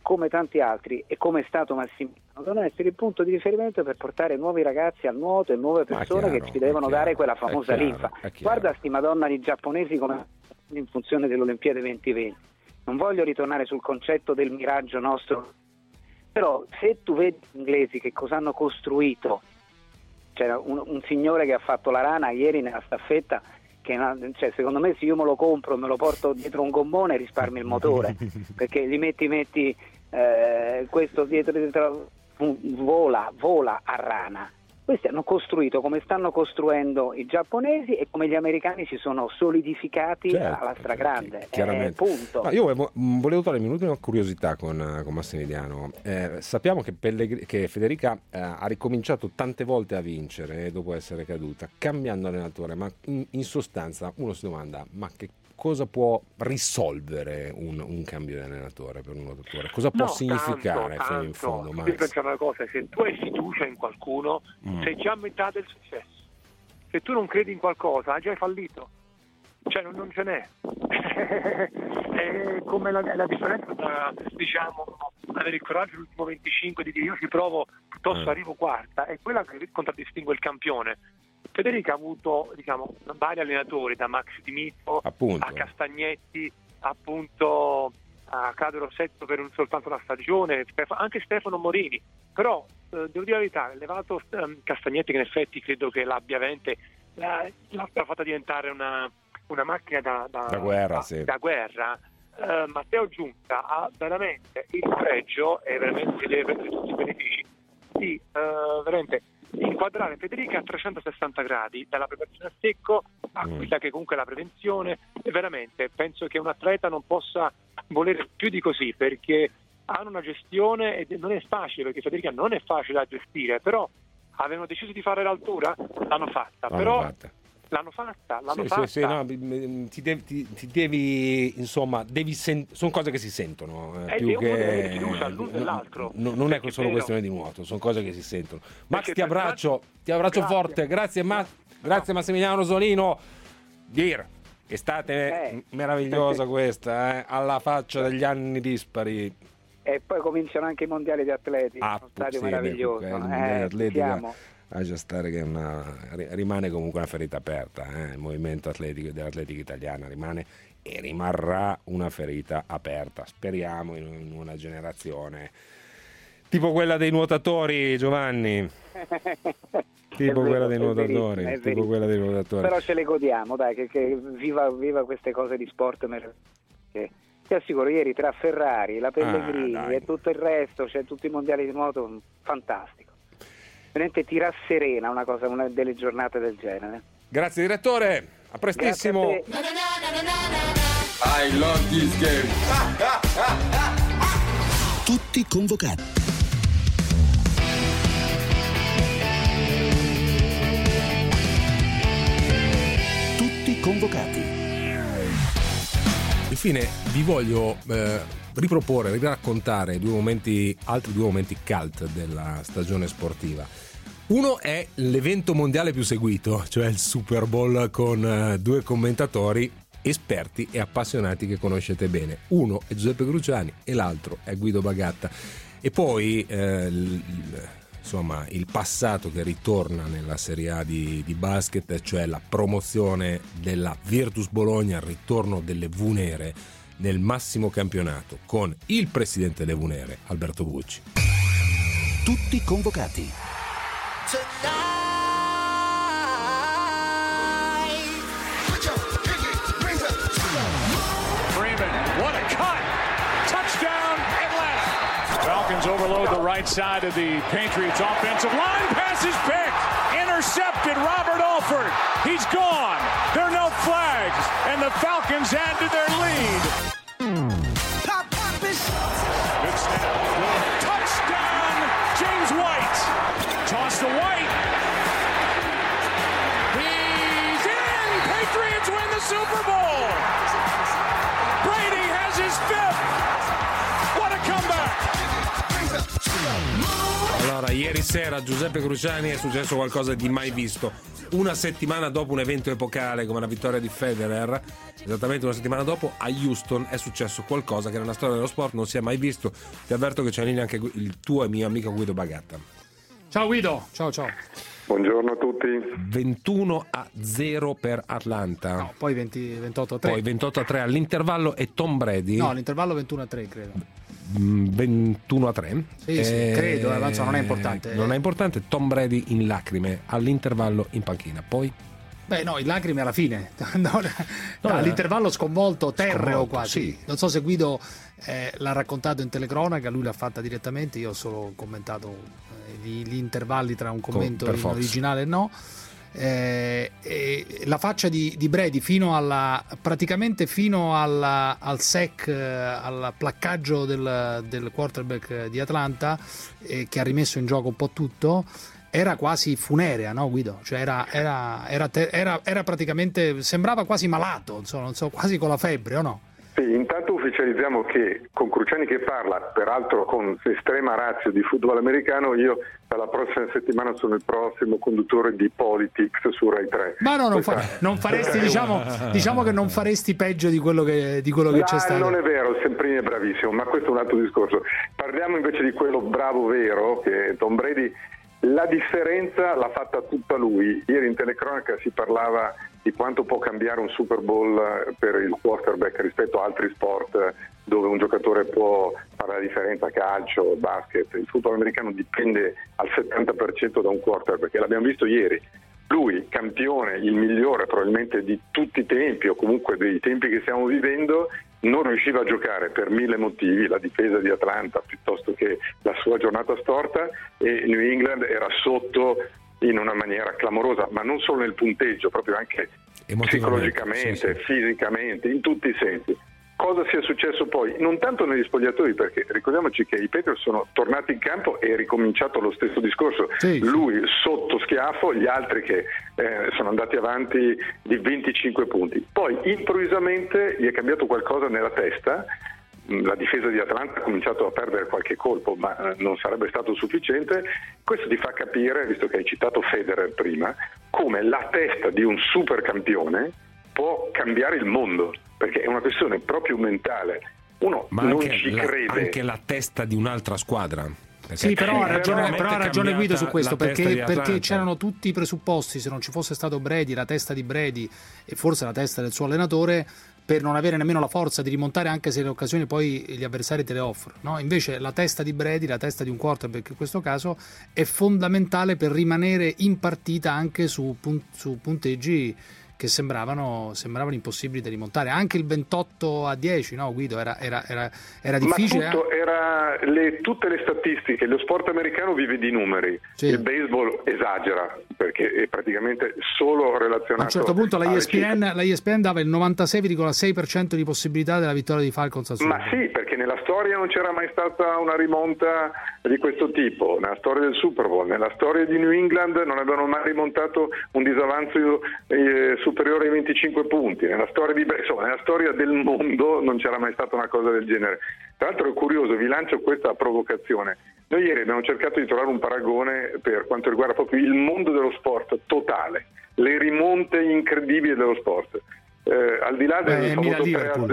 come tanti altri e come è stato Massimiliano, devono essere il punto di riferimento per portare nuovi ragazzi al nuoto e nuove persone che ci devono dare quella famosa linfa. Guarda sti madonna di giapponesi come in funzione dell'Olimpiade 2020. Non voglio ritornare sul concetto del miraggio nostro, però se tu vedi gli inglesi che cosa hanno costruito, c'era un signore che ha fatto la rana ieri nella staffetta, che cioè, secondo me se io me lo compro, me lo porto dietro un gommone, risparmio il motore, perché gli metti questo dietro vola a rana. Questi hanno costruito come stanno costruendo i giapponesi e come gli americani si sono solidificati alla stragrande. Chiaramente. Punto. No, io volevo togliermi un'ultima curiosità con Massimiliano. Sappiamo che Federica ha ricominciato tante volte a vincere dopo essere caduta, cambiando allenatore, ma in sostanza uno si domanda, ma che cosa può risolvere un cambio di allenatore per un nuotatore? Cosa può significare fino in fondo? Io pensiamo una cosa, se tu hai fiducia in qualcuno sei già a metà del successo. Se tu non credi in qualcosa hai già fallito, cioè non ce n'è. È come la differenza tra, diciamo, avere il coraggio all'ultimo 25 di dire io ci provo piuttosto arrivo quarta, è quella che contraddistingue il campione. Federica ha avuto, diciamo, vari allenatori, da Max Di Mito a Castagnetti, appunto a Claudio Rossetto per soltanto una stagione, anche Stefano Morini, però devo dire la verità, levato Castagnetti, che in effetti credo che l'abbia veramente l'ha fatta diventare una macchina da guerra, da guerra. Matteo Giunta ha veramente il pregio e veramente deve prendere tutti i benefici di veramente inquadrare Federica a 360 gradi, dalla preparazione a secco a quella che comunque è la prevenzione, e veramente penso che un atleta non possa volere più di così, perché hanno una gestione e non è facile, perché Federica non è facile da gestire, però avevano deciso di fare l'altura, l'hanno fatta. L'hanno fatta. Sì, no, ti devi, insomma, sono cose che si sentono più che fiducia l'uno dell'altro. Non è solo questione di nuoto, sono cose che si sentono. Max, ti abbraccio forte, grazie Massimiliano Rosolino. Estate meravigliosa questa, alla faccia degli anni dispari. E poi cominciano anche i mondiali di atletica, uno stadio meraviglioso. Lascia stare che rimane comunque una ferita aperta, il movimento atletico dell'atletica italiana rimane e rimarrà una ferita aperta, speriamo in una generazione tipo quella dei nuotatori, Giovanni. Quella dei nuotatori. Però ce le godiamo, dai, che viva queste cose di sport che ti assicuro, ieri tra Ferrari, la Pellegrini e tutto il resto, cioè tutti i mondiali di nuoto, fantastico. Veramente ti rasserena una delle giornate del genere. Grazie direttore, a prestissimo. I love this game. Tutti convocati. Tutti convocati. Infine vi voglio riproporre, raccontare altri due momenti cult della stagione sportiva. Uno è l'evento mondiale più seguito, cioè il Super Bowl, con due commentatori esperti e appassionati che conoscete bene. Uno è Giuseppe Cruciani e l'altro è Guido Bagatta. E poi insomma il passato che ritorna nella Serie A di basket, cioè la promozione della Virtus Bologna, il ritorno delle V-Nere nel massimo campionato con il presidente delle V-Nere, Alberto Bucci. Tutti convocati. Freeman, what a cut! Touchdown, Atlanta! Falcons overload the right side of the Patriots offensive line. Pass is picked. Intercepted, Robert Alford. He's gone. There are no flags, and the Falcons add to their lead. Good snap. Touchdown, James White. Toss to White. He's in. Patriots win the Super Bowl. Brady has his fifth. What a comeback. Allora, ieri sera a Giuseppe Cruciani è successo qualcosa di mai visto. una settimana dopo un evento epocale come la vittoria di Federer, esattamente una settimana dopo, a Houston è successo qualcosa che nella storia dello sport non si è mai visto. Ti avverto che c'è in linea anche il tuo e mio amico Guido Bagatta. Ciao Guido, ciao. Buongiorno a tutti. 21-0 per Atlanta. No, poi 28-3. Poi 28-3 all'intervallo e Tom Brady. No, all'intervallo 21-3 credo. 21-3. Sì, credo, non è importante. Non è importante. Tom Brady in lacrime all'intervallo in panchina. Poi? Beh, no, in lacrime alla fine. All'intervallo sconvolto, terreo quasi. Sì. Non so se Guido l'ha raccontato in telecronaca, lui l'ha fatta direttamente, io ho solo commentato gli intervalli tra un commento in originale e no. La faccia di Brady praticamente fino al sack, al placcaggio del quarterback di Atlanta, che ha rimesso in gioco un po' tutto, era quasi funerea, no Guido? Cioè era praticamente, sembrava quasi malato, non so, quasi con la febbre, o no? Sì, intanto ufficializziamo che con Cruciani che parla, peraltro con estrema ratio di football americano, io dalla prossima settimana sono il prossimo conduttore di Politics su Rai 3. Ma no, non faresti, diciamo che non faresti peggio di quello che c'è stato. Non è vero, Semprini è bravissimo, ma questo è un altro discorso. Parliamo invece di quello bravo vero, che è Tom Brady. La differenza l'ha fatta tutta lui. Ieri in telecronaca si parlava di quanto può cambiare un Super Bowl per il quarterback rispetto a altri sport dove un giocatore può fare la differenza, calcio, basket. Il football americano dipende al 70% da un quarterback, e l'abbiamo visto ieri. Lui, campione, il migliore probabilmente di tutti i tempi, o comunque dei tempi che stiamo vivendo, non riusciva a giocare per 1000 motivi, la difesa di Atlanta piuttosto che la sua giornata storta, e New England era sotto in una maniera clamorosa, ma non solo nel punteggio, proprio anche psicologicamente, fisicamente, in tutti i sensi. Cosa sia successo poi? Non tanto negli spogliatoi, perché ricordiamoci che i Patriots sono tornati in campo e è ricominciato lo stesso discorso. Lui sotto schiaffo, gli altri che sono andati avanti di 25 punti. Poi improvvisamente gli è cambiato qualcosa nella testa. La difesa di Atlanta ha cominciato a perdere qualche colpo, ma non sarebbe stato sufficiente. Questo ti fa capire, visto che hai citato Federer prima, come la testa di un supercampione può cambiare il mondo, perché è una questione proprio mentale. Uno non ci crede. Anche la testa di un'altra squadra. Sì, però ha ragione Guido su questo, perché c'erano tutti i presupposti. Se non ci fosse stato Brady, la testa di Brady e forse la testa del suo allenatore, per non avere nemmeno la forza di rimontare, anche se le occasioni poi gli avversari te le offrono, no? Invece la testa di Brady, la testa di un quarterback in questo caso, è fondamentale per rimanere in partita anche su punteggi che sembravano impossibili da rimontare. Anche il 28-10, no Guido? Era difficile. Ma tutte le statistiche, lo sport americano vive di numeri, il baseball esagera, perché è praticamente solo relazionato. A un certo punto la ESPN dava il 96,6% di possibilità della vittoria di Falcons a Super Bowl. Ma sì, perché nella storia non c'era mai stata una rimonta di questo tipo, nella storia del Super Bowl, nella storia di New England non avevano mai rimontato un disavanzo superiore ai 25 punti, nella storia del mondo non c'era mai stata una cosa del genere. Tra l'altro è curioso, vi lancio questa provocazione. Noi ieri abbiamo cercato di trovare un paragone per quanto riguarda proprio il mondo dello sport totale, le rimonte incredibili dello sport. Al di là del famoso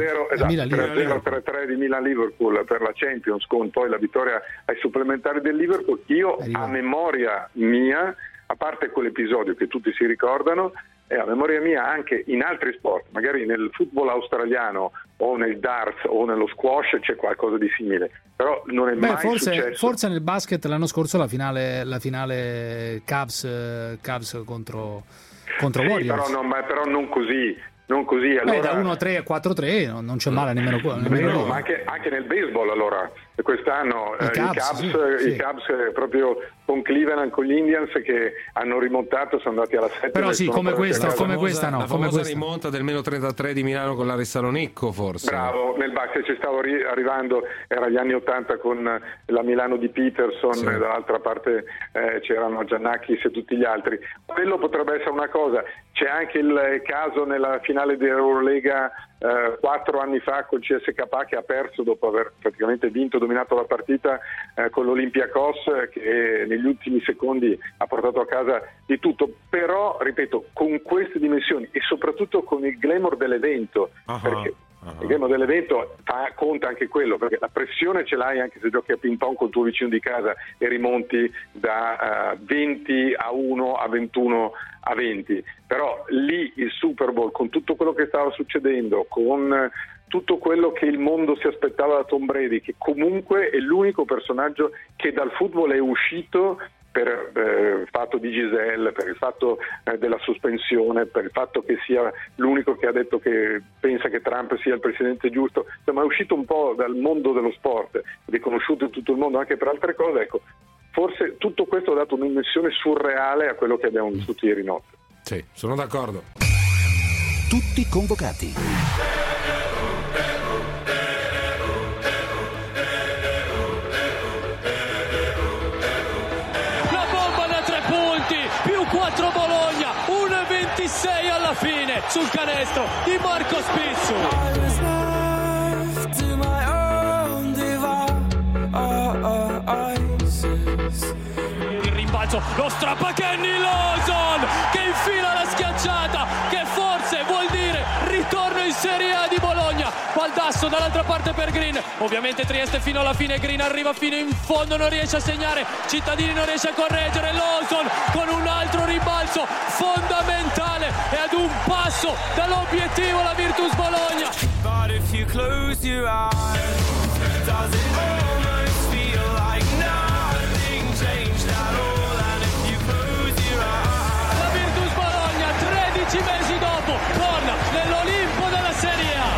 3-0 di Milan-Liverpool per la Champions, con poi la vittoria ai supplementari del Liverpool, io a memoria mia, a parte quell'episodio che tutti si ricordano, a memoria mia anche in altri sport, magari nel football australiano o nel darts o nello squash c'è qualcosa di simile, però non è mai successo. Forse nel basket l'anno scorso la finale Cavs contro Warriors. Però non così. Allora, da 1-3 a 4-3 non c'è male nemmeno quello. No, ma anche nel baseball allora quest'anno i Cubs proprio con Cleveland, con gli Indians che hanno rimontato, sono andati alla 7. Però sì, come questa no. La famosa rimonta del meno 33 di Milano con l'Aris Salonicco, forse. Bravo, nel basket ci stavo arrivando, era gli anni 80 con la Milano di Peterson, e dall'altra parte c'erano Giannakis e tutti gli altri. Quello potrebbe essere una cosa. C'è anche il caso nella finale dell'Eurolega 4 anni fa col CSKA, che ha perso dopo aver praticamente vinto, dominato la partita con l'Olympiakos, che negli ultimi secondi ha portato a casa di tutto. Però, ripeto, con queste dimensioni e soprattutto con il glamour dell'evento, perché il glamour dell'evento conta anche quello, perché la pressione ce l'hai anche se giochi a ping pong col tuo vicino di casa e rimonti da 20-1 a 21-20, però lì il Super Bowl, con tutto quello che stava succedendo, con tutto quello che il mondo si aspettava da Tom Brady, che comunque è l'unico personaggio che dal football è uscito per il fatto di Giselle, per il fatto della sospensione, per il fatto che sia l'unico che ha detto che pensa che Trump sia il presidente giusto, insomma è uscito un po' dal mondo dello sport, riconosciuto in tutto il mondo anche per altre cose. Ecco, forse tutto questo ha dato un'immersione surreale a quello che abbiamo vissuto ieri notte. Sì, sono d'accordo. Tutti convocati. Bologna, 1:26 alla fine sul canestro di Marco Spizzu. Il rimbalzo, lo strappa Kenny Lawson che infila la schiacciata, che forse vuol dire ritorno in Serie A di Bologna. Baldasso dall'altra parte per Green, ovviamente Trieste fino alla fine, Green arriva fino in fondo, non riesce a segnare, Cittadini non riesce a correggere, Lawson con un altro rimbalzo fondamentale e ad un passo dall'obiettivo la Virtus Bologna. But if you close your eyes, does it almost feel like nothing changed at all? And if you close your eyes, la Virtus Bologna 13 mesi dopo torna nell'Olimpo della Serie A.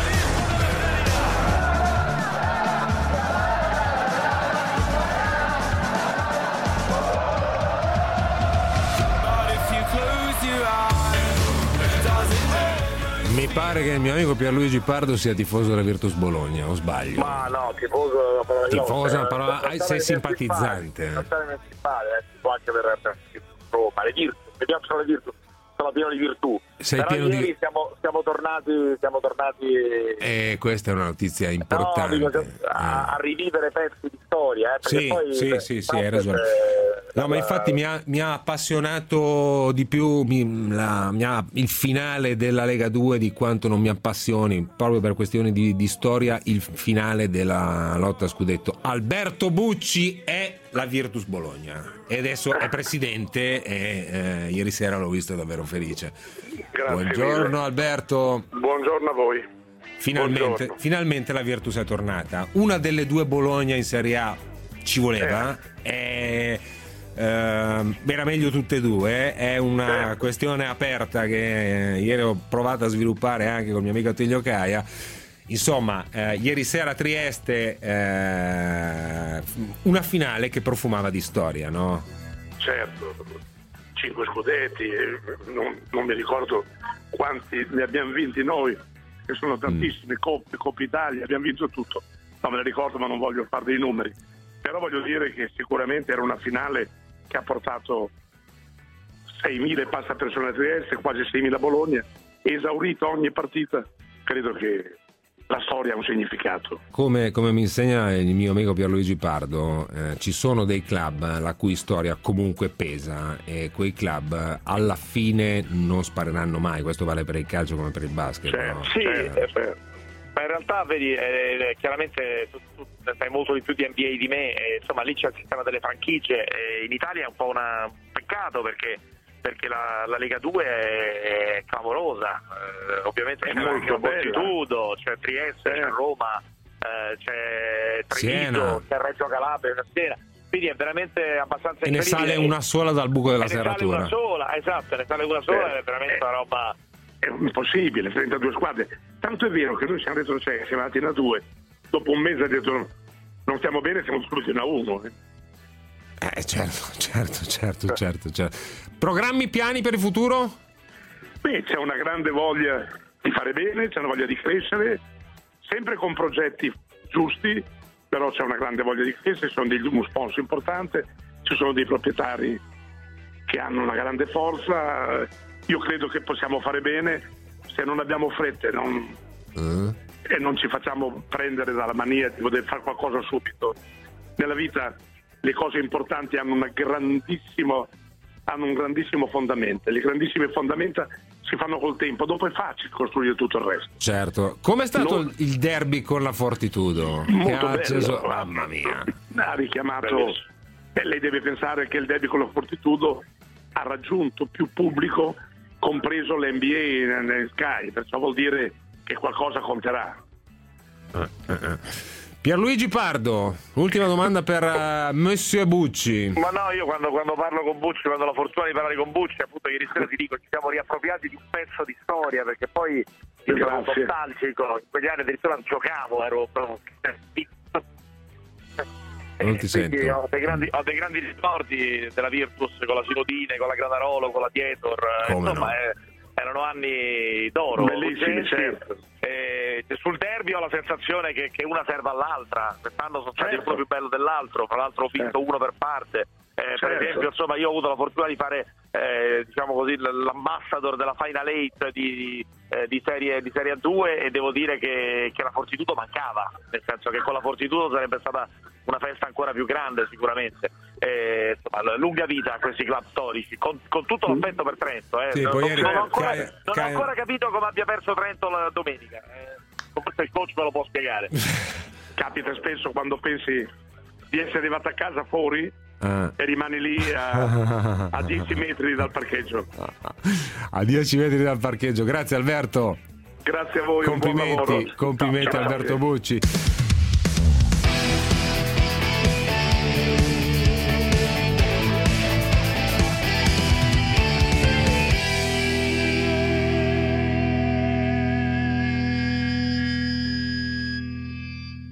Mi pare che il mio amico Pierluigi Pardo sia tifoso della Virtus Bologna, o sbaglio? Ma no, tifoso è una parola, sei simpatizzante. Non si può anche per Roma, le Virtus, vediamo solo le Virtus, sono pieno di virtù. Sei però pieno ieri siamo tornati e questa è una notizia importante. No, a rivivere pezzi di storia, sì, poi sì, hai ragione. No, ma infatti mi ha appassionato di più il finale della Lega 2 di quanto non mi appassioni, proprio per questioni di storia, il finale della lotta a scudetto. Alberto Bucci è la Virtus Bologna e adesso è presidente e ieri sera l'ho visto davvero felice. Grazie Buongiorno mille. Alberto. Buongiorno a voi. Finalmente la Virtus è tornata. Una delle due Bologna in Serie A ci voleva. Era meglio tutte e due. È una questione aperta che ieri ho provato a sviluppare anche con il mio amico Attilio Caia. Insomma, ieri sera a Trieste una finale che profumava di storia, no? Certo, 5 scudetti, non mi ricordo quanti ne abbiamo vinti noi, che sono tantissime, Coppa Italia, abbiamo vinto tutto. Non me ne ricordo, ma non voglio fare dei numeri. Però voglio dire che sicuramente era una finale che ha portato 6.000 e passa persone a Trieste, quasi 6.000 a Bologna, esaurito ogni partita. Credo che la storia ha un significato. Come mi insegna il mio amico Pierluigi Pardo, ci sono dei club la cui storia comunque pesa e quei club alla fine non spareranno mai. Questo vale per il calcio come per il basket. Certo, no? sì, ma in realtà vedi, chiaramente tu sai molto di più di NBA di me, insomma lì c'è il sistema delle franchigie, in Italia è un po' un peccato perché la Lega 2 è clamorosa, ovviamente c'è anche Moltitudo, c'è Trieste, c'è Roma, c'è Treviso, c'è Reggio Calabria, c'è Siena, quindi è veramente abbastanza e ne sale una sola dal buco della serratura. Ne sale una sola, esatto, ne sale una sola, è veramente una roba... È impossibile, 32 squadre. Tanto è vero che noi siamo retrocessi, siamo andati in A2, dopo un mese ha detto non stiamo bene, siamo solo in A1. Certo. Programmi, piani per il futuro? Beh, c'è una grande voglia di fare bene, c'è una voglia di crescere, sempre con progetti giusti, però c'è una grande voglia di crescere, ci sono uno sponsor importante, ci sono dei proprietari che hanno una grande forza. Io credo che possiamo fare bene, se non abbiamo fretta, non e non ci facciamo prendere dalla mania di voler fare qualcosa subito. Nella vita le cose importanti hanno un grandissimo fondamento. Le grandissime fondamenta si fanno col tempo, dopo è facile costruire tutto il resto. Certo. Com'è stato il derby con la Fortitudo? Molto bello. Mamma mia. Ha richiamato. Lei deve pensare che il derby con la Fortitudo ha raggiunto più pubblico, compreso l'NBA nel Sky, perciò vuol dire che qualcosa conterà. Pierluigi Pardo, ultima domanda per Monsieur Bucci. Ma no, io quando parlo con Bucci, quando ho la fortuna di parlare con Bucci, appunto ieri sera ti dico, ci siamo riappropriati di un pezzo di storia, perché poi io sono nostalgico, in quegli anni addirittura giocavo, ero non ti sento. Ho dei grandi ricordi della Virtus con la Sinodine, con la Granarolo, con la Tietor, insomma no. Erano anni d'oro. Bellissimi, certo. Sul derby ho la sensazione che una serva all'altra. Quest'anno sono stati uno più bello dell'altro, fra l'altro ho vinto uno per parte. Per esempio, insomma, io ho avuto la fortuna di fare diciamo così l'ambassador della Final 8 di serie A2 e devo dire che la Fortitudo mancava, nel senso che con la Fortitudo sarebbe stata una festa ancora più grande sicuramente. Insomma, lunga vita a questi club storici, con tutto l'affetto per Trento. Sì, non ho ancora capito come abbia perso Trento la domenica. Forse il coach me lo può spiegare. Capita spesso quando pensi di essere arrivato a casa fuori e rimani lì a 10 metri dal parcheggio. A 10 metri dal parcheggio. Grazie Alberto. Grazie a voi. Complimenti Ciao, Alberto Bucci.